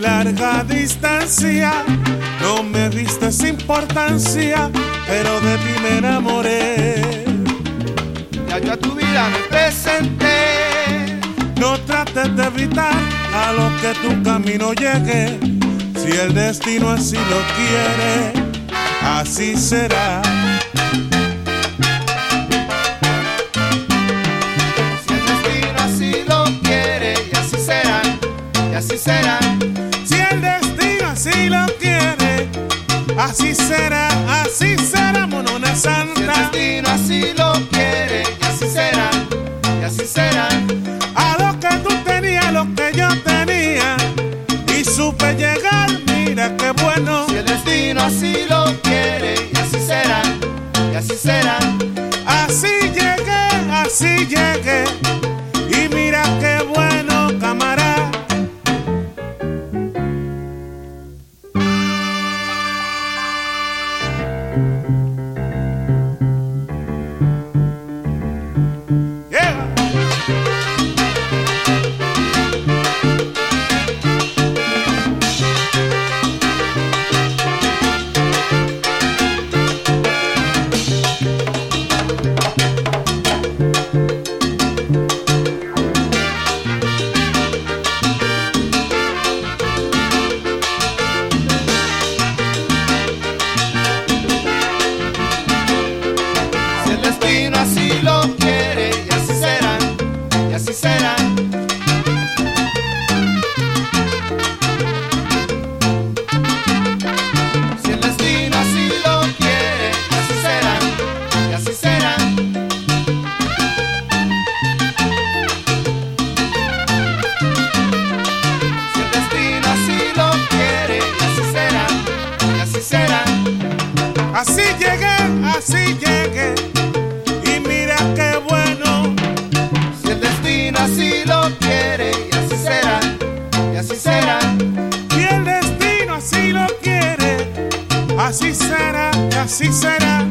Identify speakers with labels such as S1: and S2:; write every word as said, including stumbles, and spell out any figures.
S1: larga distancia, no me diste importancia, pero de ti me enamoré.
S2: Ya yo a tu vida me presenté.
S1: No trates de evitar a lo que tu camino llegue. Si el destino así lo quiere, así será.
S2: Si el destino así lo quiere, y así será, y así será.
S1: Si el destino así lo quiere, así será, así será, monona santa.
S2: Si el destino así lo quiere, y así será, y así será.
S1: A lo que tú tenías, lo que yo tenía, y supe llegar, mira qué bueno.
S2: Si el destino así lo quiere, y así será, y así será.
S1: Así llegué, así llegué, y mira qué bueno, camarada.
S2: Así lo quiere, y así será, y así será. Si el destino así lo quiere, y así será, y así será. Si el destino así lo quiere, y así será, y así será.
S1: Así llegué, así llegué, y mira qué bueno.
S2: Si el destino así lo quiere, y así será, y así será.
S1: Si el destino así lo quiere, así será, y así será.